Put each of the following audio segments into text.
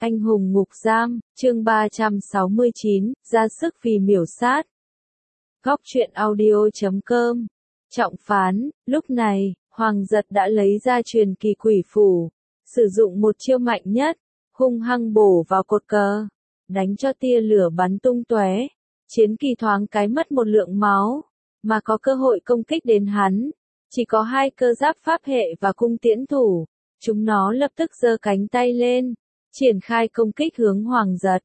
Anh hùng ngục giam, chương 369, ra sức vì miểu sát. Góc truyện audio.com. Trọng phán, lúc này, Hoàng Giật đã lấy ra truyền kỳ quỷ phủ, sử dụng một chiêu mạnh nhất, hung hăng bổ vào cột cờ, đánh cho tia lửa bắn tung tóe. Chiến kỳ thoáng cái mất một lượng máu, mà có cơ hội công kích đến hắn. Chỉ có hai cơ giáp pháp hệ và cung tiễn thủ, chúng nó lập tức giơ cánh tay lên, triển khai công kích hướng Hoàng Giật.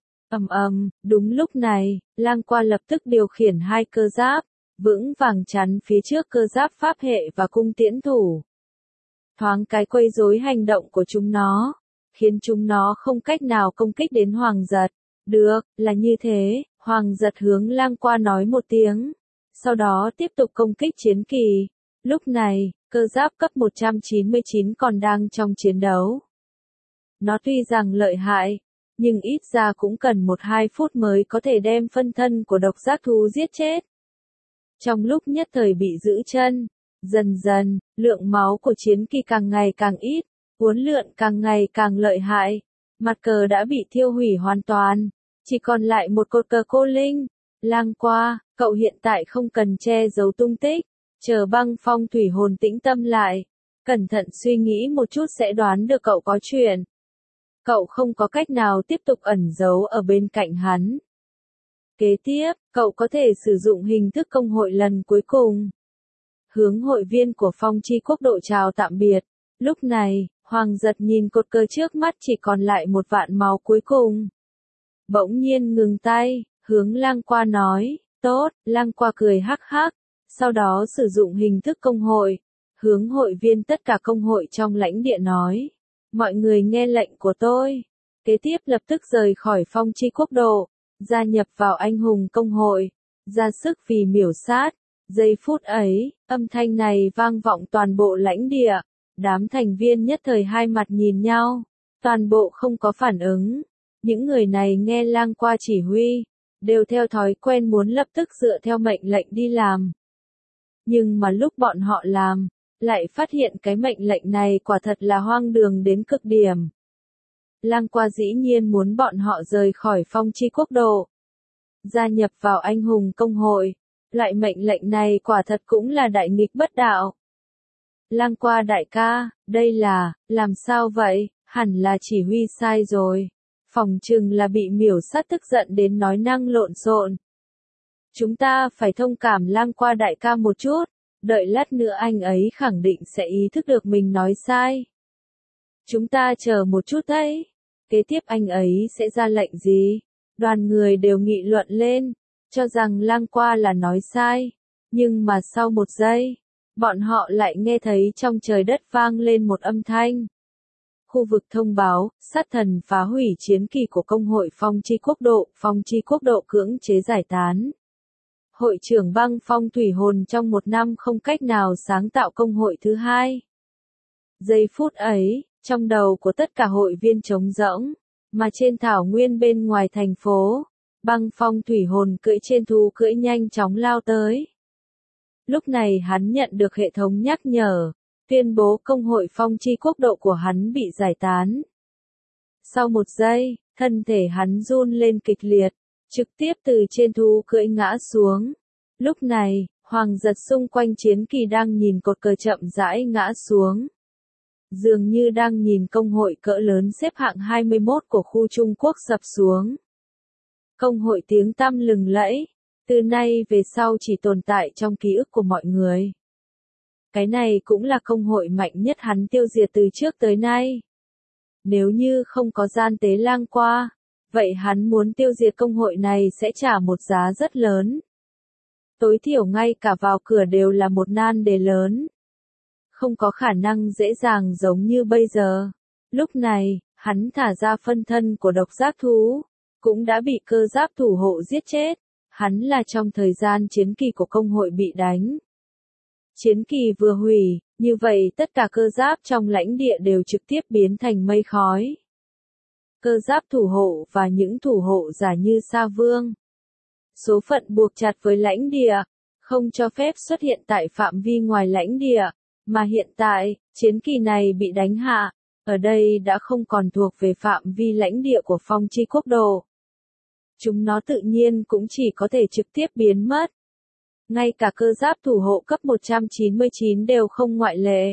Đúng lúc này, Lang Qua lập tức điều khiển hai cơ giáp, vững vàng chắn phía trước cơ giáp pháp hệ và cung tiễn thủ. Thoáng cái quấy rối hành động của chúng nó, khiến chúng nó không cách nào công kích đến Hoàng Giật. Được, là như thế, Hoàng Giật hướng Lang Qua nói một tiếng, sau đó tiếp tục công kích chiến kỳ. Lúc này, cơ giáp cấp 199 còn đang trong chiến đấu. Nó tuy rằng lợi hại, nhưng ít ra cũng cần 1-2 phút mới có thể đem phân thân của độc giác thú giết chết. Trong lúc nhất thời bị giữ chân, dần dần, lượng máu của chiến kỳ càng ngày càng ít, uốn lượn càng ngày càng lợi hại. Mặt cờ đã bị thiêu hủy hoàn toàn, chỉ còn lại một cột cờ cô linh. Lang Qua, cậu hiện tại không cần che giấu tung tích, chờ Băng Phong thủy hồn tĩnh tâm lại, cẩn thận suy nghĩ một chút sẽ đoán được cậu có chuyện. Cậu không có cách nào tiếp tục ẩn giấu ở bên cạnh hắn. Kế tiếp, cậu có thể sử dụng hình thức công hội lần cuối cùng. Hướng hội viên của Phong Chi Quốc độ chào tạm biệt. Lúc này, Hoàng Giật nhìn cột cờ trước mắt chỉ còn lại 1 vạn máu cuối cùng. Bỗng nhiên ngừng tay, hướng Lang Qua nói, tốt. Lang Qua cười hắc hắc, sau đó sử dụng hình thức công hội, hướng hội viên tất cả công hội trong lãnh địa nói. Mọi người nghe lệnh của tôi. Kế tiếp lập tức rời khỏi Phong Chi Quốc độ, gia nhập vào anh hùng công hội, ra sức vì miểu sát. Giây phút ấy, âm thanh này vang vọng toàn bộ lãnh địa. Đám thành viên nhất thời hai mặt nhìn nhau, toàn bộ không có phản ứng. Những người này nghe Lang Qua chỉ huy, đều theo thói quen muốn lập tức dựa theo mệnh lệnh đi làm. Nhưng mà lúc bọn họ làm, lại phát hiện cái mệnh lệnh này quả thật là hoang đường đến cực điểm. Lang Qua dĩ nhiên muốn bọn họ rời khỏi Phong Chi Quốc độ, gia nhập vào anh hùng công hội. Loại mệnh lệnh này quả thật cũng là đại nghịch bất đạo. Lang Qua đại ca, đây là, làm sao vậy? Hẳn là chỉ huy sai rồi. Phòng chừng là bị miểu sát tức giận đến nói năng lộn xộn. Chúng ta phải thông cảm Lang Qua đại ca một chút, đợi lát nữa anh ấy khẳng định sẽ ý thức được mình nói sai. Chúng ta chờ một chút đấy. Kế tiếp anh ấy sẽ ra lệnh gì? Đoàn người đều nghị luận lên, cho rằng Lang Qua là nói sai. Nhưng mà sau một giây, bọn họ lại nghe thấy trong trời đất vang lên một âm thanh. Khu vực thông báo, sát thần phá hủy chiến kỳ của công hội Phong Chi Quốc độ, Phong Chi Quốc độ cưỡng chế giải tán. Hội trưởng Băng Phong thủy hồn trong 1 năm không cách nào sáng tạo công hội thứ hai. Giây phút ấy, trong đầu của tất cả hội viên trống rỗng, mà trên thảo nguyên bên ngoài thành phố, Băng Phong thủy hồn cưỡi trên thú cưỡi nhanh chóng lao tới. Lúc này hắn nhận được hệ thống nhắc nhở, tuyên bố công hội Phong Chi Quốc độ của hắn bị giải tán. Sau 1 giây, thân thể hắn run lên kịch liệt, trực tiếp từ trên thú cưỡi ngã xuống. Lúc này, Hoàng Giật xung quanh chiến kỳ đang nhìn cột cờ chậm rãi ngã xuống. Dường như đang nhìn công hội cỡ lớn xếp hạng 21 của khu Trung Quốc sập xuống. Công hội tiếng tăm lừng lẫy, từ nay về sau chỉ tồn tại trong ký ức của mọi người. Cái này cũng là công hội mạnh nhất hắn tiêu diệt từ trước tới nay. Nếu như không có gian tế Lang Qua, vậy hắn muốn tiêu diệt công hội này sẽ trả một giá rất lớn. Tối thiểu ngay cả vào cửa đều là một nan đề lớn. Không có khả năng dễ dàng giống như bây giờ. Lúc này, hắn thả ra phân thân của độc giác thú, cũng đã bị cơ giáp thủ hộ giết chết. Hắn là trong thời gian chiến kỳ của công hội bị đánh. Chiến kỳ vừa hủy, như vậy tất cả cơ giáp trong lãnh địa đều trực tiếp biến thành mây khói. Cơ giáp thủ hộ và những thủ hộ giả như Sa Vương. Số phận buộc chặt với lãnh địa, không cho phép xuất hiện tại phạm vi ngoài lãnh địa, mà hiện tại, chiến kỳ này bị đánh hạ. ở đây đã không còn thuộc về phạm vi lãnh địa của Phong Chi Quốc độ. Chúng nó tự nhiên cũng chỉ có thể trực tiếp biến mất. Ngay cả cơ giáp thủ hộ cấp 199 đều không ngoại lệ.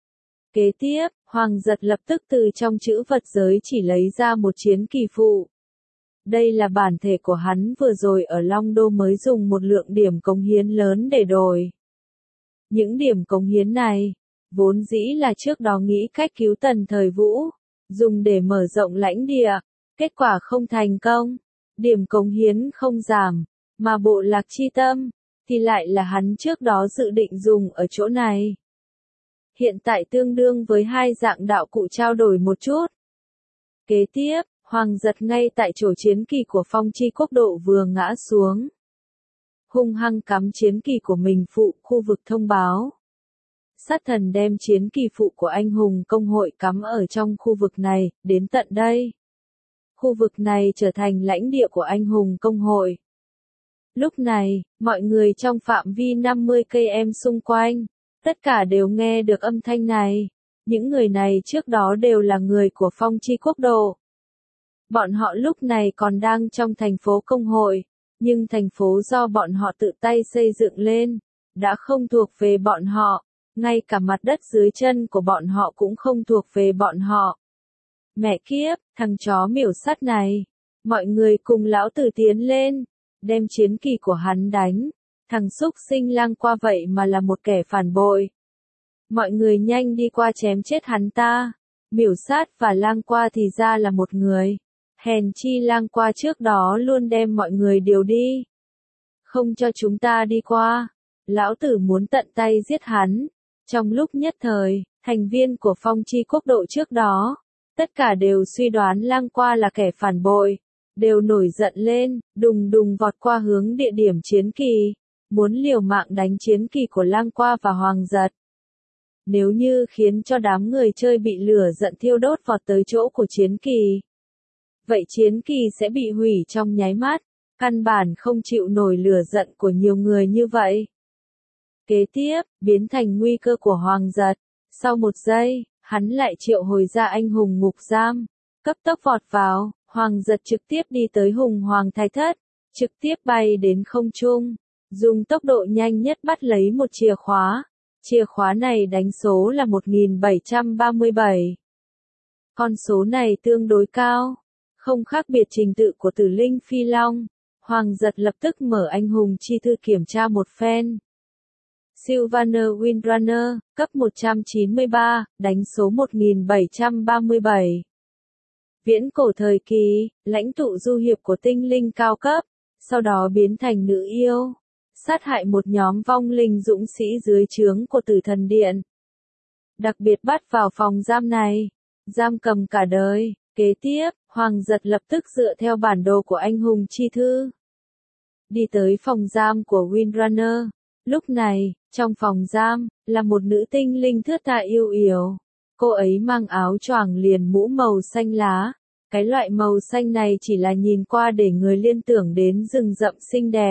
Kế tiếp, Hoàng Giật lập tức từ trong chữ vật giới chỉ lấy ra một chiến kỳ phụ. Đây là bản thể của hắn vừa rồi ở Long Đô mới dùng một lượng điểm cống hiến lớn để đổi. Những điểm cống hiến này, vốn dĩ là trước đó nghĩ cách cứu Tần Thời Vũ, dùng để mở rộng lãnh địa, kết quả không thành công. Điểm cống hiến không giảm, mà bộ lạc chi tâm, thì lại là hắn trước đó dự định dùng ở chỗ này. Hiện tại tương đương với hai dạng đạo cụ trao đổi một chút. Kế tiếp, Hoàng Giật ngay tại chỗ chiến kỳ của Phong Chi Quốc độ vừa ngã xuống. Hung hăng cắm chiến kỳ của mình phụ khu vực thông báo. Sát thần đem chiến kỳ phụ của anh hùng công hội cắm ở trong khu vực này, đến tận đây. Khu vực này trở thành lãnh địa của anh hùng công hội. Lúc này, mọi người trong phạm vi 50 km xung quanh, tất cả đều nghe được âm thanh này. Những người này trước đó đều là người của Phong Chi Quốc độ. Bọn họ lúc này còn đang trong thành phố công hội, nhưng thành phố do bọn họ tự tay xây dựng lên, đã không thuộc về bọn họ, ngay cả mặt đất dưới chân của bọn họ cũng không thuộc về bọn họ. Mẹ kiếp, thằng chó miểu sắt này, mọi người cùng lão tử tiến lên, đem chiến kỳ của hắn đánh, thằng xúc sinh lang qua vậy mà là một kẻ phản bội. Mọi người nhanh đi qua chém chết hắn ta, miểu sát và lang qua thì ra là một người. Hèn chi lang qua trước đó luôn đem mọi người điều đi. Không cho chúng ta đi qua. Lão tử muốn tận tay giết hắn. Trong lúc nhất thời, thành viên của Phong Chi Quốc độ trước đó, tất cả đều suy đoán lang qua là kẻ phản bội, đều nổi giận lên, đùng đùng vọt qua hướng địa điểm chiến kỳ, muốn liều mạng đánh chiến kỳ của lang qua và Hoàng Giật. Nếu như khiến cho đám người chơi bị lửa giận thiêu đốt vọt tới chỗ của chiến kỳ, vậy chiến kỳ sẽ bị hủy trong nháy mắt, căn bản không chịu nổi lửa giận của nhiều người như vậy. Kế tiếp, biến thành nguy cơ của Hoàng Giật. Sau một giây, hắn lại triệu hồi ra anh hùng ngục giam, cấp tốc vọt vào, Hoàng Giật trực tiếp đi tới hùng hoàng thái thất, trực tiếp bay đến không trung, dùng tốc độ nhanh nhất bắt lấy một chìa khóa. Chìa khóa này đánh số là 1737. Con số này tương đối cao. Không khác biệt trình tự của Tử Linh Phi Long, Hoàng Giật lập tức mở anh hùng chi thư kiểm tra một phen. Sylvaner Windrunner, cấp 193, đánh số 1737. Viễn cổ thời kỳ, lãnh tụ du hiệp của tinh linh cao cấp, sau đó biến thành nữ yêu, sát hại một nhóm vong linh dũng sĩ dưới trướng của Tử Thần Điện. Đặc biệt bắt vào phòng giam này, giam cầm cả đời. Kế tiếp, Hoàng Giật lập tức dựa theo bản đồ của anh hùng chi thư, đi tới phòng giam của Windrunner. Lúc này, trong phòng giam, là một nữ tinh linh thướt tha yêu yểu. Cô ấy mang áo choàng liền mũ màu xanh lá. Cái loại màu xanh này chỉ là nhìn qua để người liên tưởng đến rừng rậm xinh đẹp.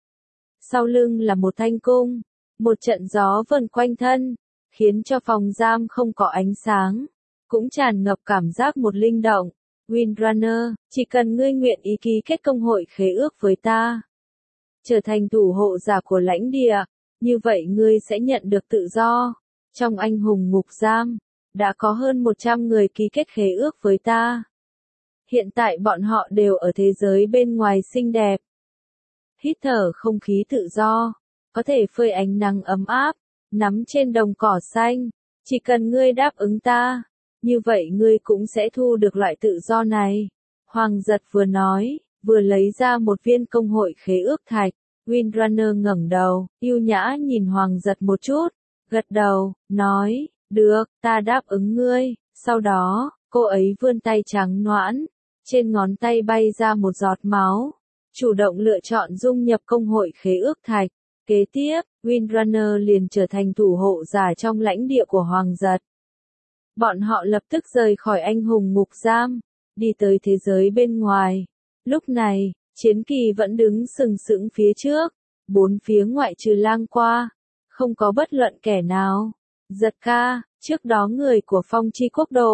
Sau lưng là một thanh cung, một trận gió vần quanh thân, khiến cho phòng giam không có ánh sáng, cũng tràn ngập cảm giác một linh động. Windrunner, chỉ cần ngươi nguyện ý ký kết công hội khế ước với ta, trở thành thủ hộ giả của lãnh địa, như vậy ngươi sẽ nhận được tự do. Trong anh hùng ngục giam, đã có hơn 100 người ký kết khế ước với ta. Hiện tại bọn họ đều ở thế giới bên ngoài xinh đẹp. Hít thở không khí tự do, có thể phơi ánh nắng ấm áp, nắm trên đồng cỏ xanh. Chỉ cần ngươi đáp ứng ta, như vậy ngươi cũng sẽ thu được loại tự do này. Hoàng Giật vừa nói, vừa lấy ra một viên công hội khế ước thạch. Windrunner ngẩng đầu, yêu nhã nhìn Hoàng Giật một chút, gật đầu, nói, được, ta đáp ứng ngươi. Sau đó, cô ấy vươn tay trắng nõn, trên ngón tay bay ra một giọt máu, chủ động lựa chọn dung nhập công hội khế ước thạch. Kế tiếp, Windrunner liền trở thành thủ hộ giả trong lãnh địa của Hoàng Giật. Bọn họ lập tức rời khỏi anh hùng ngục giam, đi tới thế giới bên ngoài. Lúc này, chiến kỳ vẫn đứng sừng sững phía trước, bốn phía ngoại trừ lang qua, không có bất luận kẻ nào. Giật ca, trước đó người của Phong Chi Quốc độ,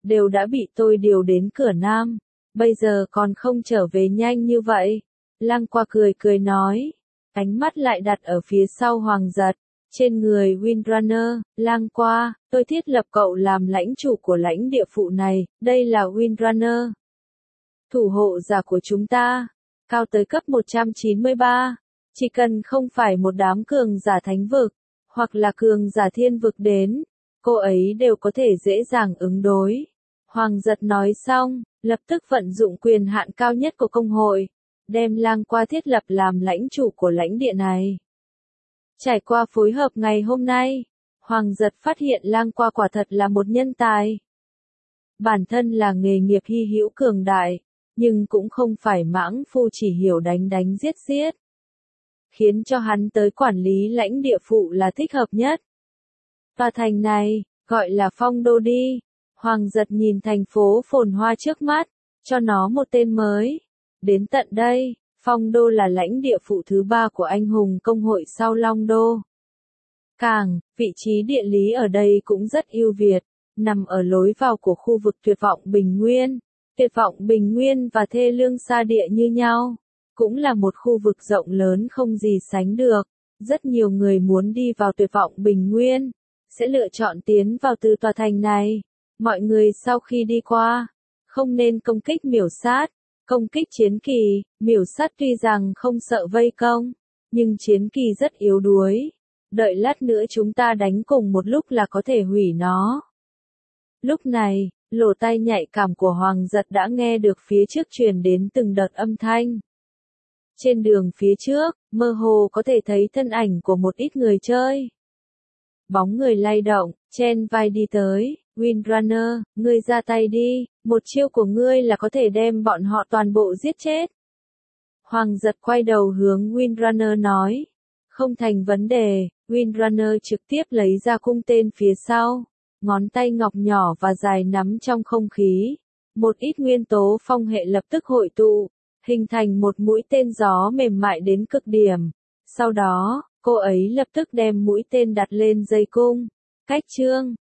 đều đã bị tôi điều đến cửa Nam, bây giờ còn không trở về nhanh như vậy. Lăng Qua cười cười nói, ánh mắt lại đặt ở phía sau Hoàng Giật, trên người Windrunner. Lăng Qua, tôi thiết lập cậu làm lãnh chủ của lãnh địa phụ này, đây là Windrunner, thủ hộ giả của chúng ta, cao tới cấp 193, chỉ cần không phải một đám cường giả thánh vực, hoặc là cường giả thiên vực đến, cô ấy đều có thể dễ dàng ứng đối. Hoàng Giật nói xong, lập tức vận dụng quyền hạn cao nhất của công hội, đem Lăng Qua thiết lập làm lãnh chủ của lãnh địa này. Trải qua phối hợp ngày hôm nay, Hoàng Giật phát hiện Lăng Qua quả thật là một nhân tài. Bản thân là nghề nghiệp hy hữu cường đại, nhưng cũng không phải mãng phu chỉ hiểu đánh đánh giết giết. Khiến cho hắn tới quản lý lãnh địa phụ là thích hợp nhất. Tòa thành này, gọi là Phong Đô đi. Hoàng Giật nhìn thành phố phồn hoa trước mắt, cho nó một tên mới. Đến tận đây, Phong Đô là lãnh địa phụ thứ 3 của anh hùng công hội sau Long Đô. Càng, vị trí địa lý ở đây cũng rất ưu việt, nằm ở lối vào của khu vực Tuyệt vọng Bình Nguyên. Tuyệt vọng Bình Nguyên và Thê Lương Sa Địa như nhau, cũng là một khu vực rộng lớn không gì sánh được. Rất nhiều người muốn đi vào Tuyệt vọng Bình Nguyên, sẽ lựa chọn tiến vào từ tòa thành này. Mọi người sau khi đi qua, không nên công kích miểu sát, công kích chiến kỳ. Miểu sát tuy rằng không sợ vây công, nhưng chiến kỳ rất yếu đuối. Đợi lát nữa chúng ta đánh cùng một lúc là có thể hủy nó. Lúc này, lỗ tai nhạy cảm của Hoàng Giật đã nghe được phía trước truyền đến từng đợt âm thanh. Trên đường phía trước, mơ hồ có thể thấy thân ảnh của một ít người chơi. Bóng người lay động, chen vai đi tới. Windrunner, ngươi ra tay đi, một chiêu của ngươi là có thể đem bọn họ toàn bộ giết chết. Hoàng Giật quay đầu hướng Windrunner nói. Không thành vấn đề. Windrunner trực tiếp lấy ra cung tên phía sau. Ngón tay ngọc nhỏ và dài nắm trong không khí. Một ít nguyên tố phong hệ lập tức hội tụ, hình thành một mũi tên gió mềm mại đến cực điểm. Sau đó, cô ấy lập tức đem mũi tên đặt lên dây cung. Cách chương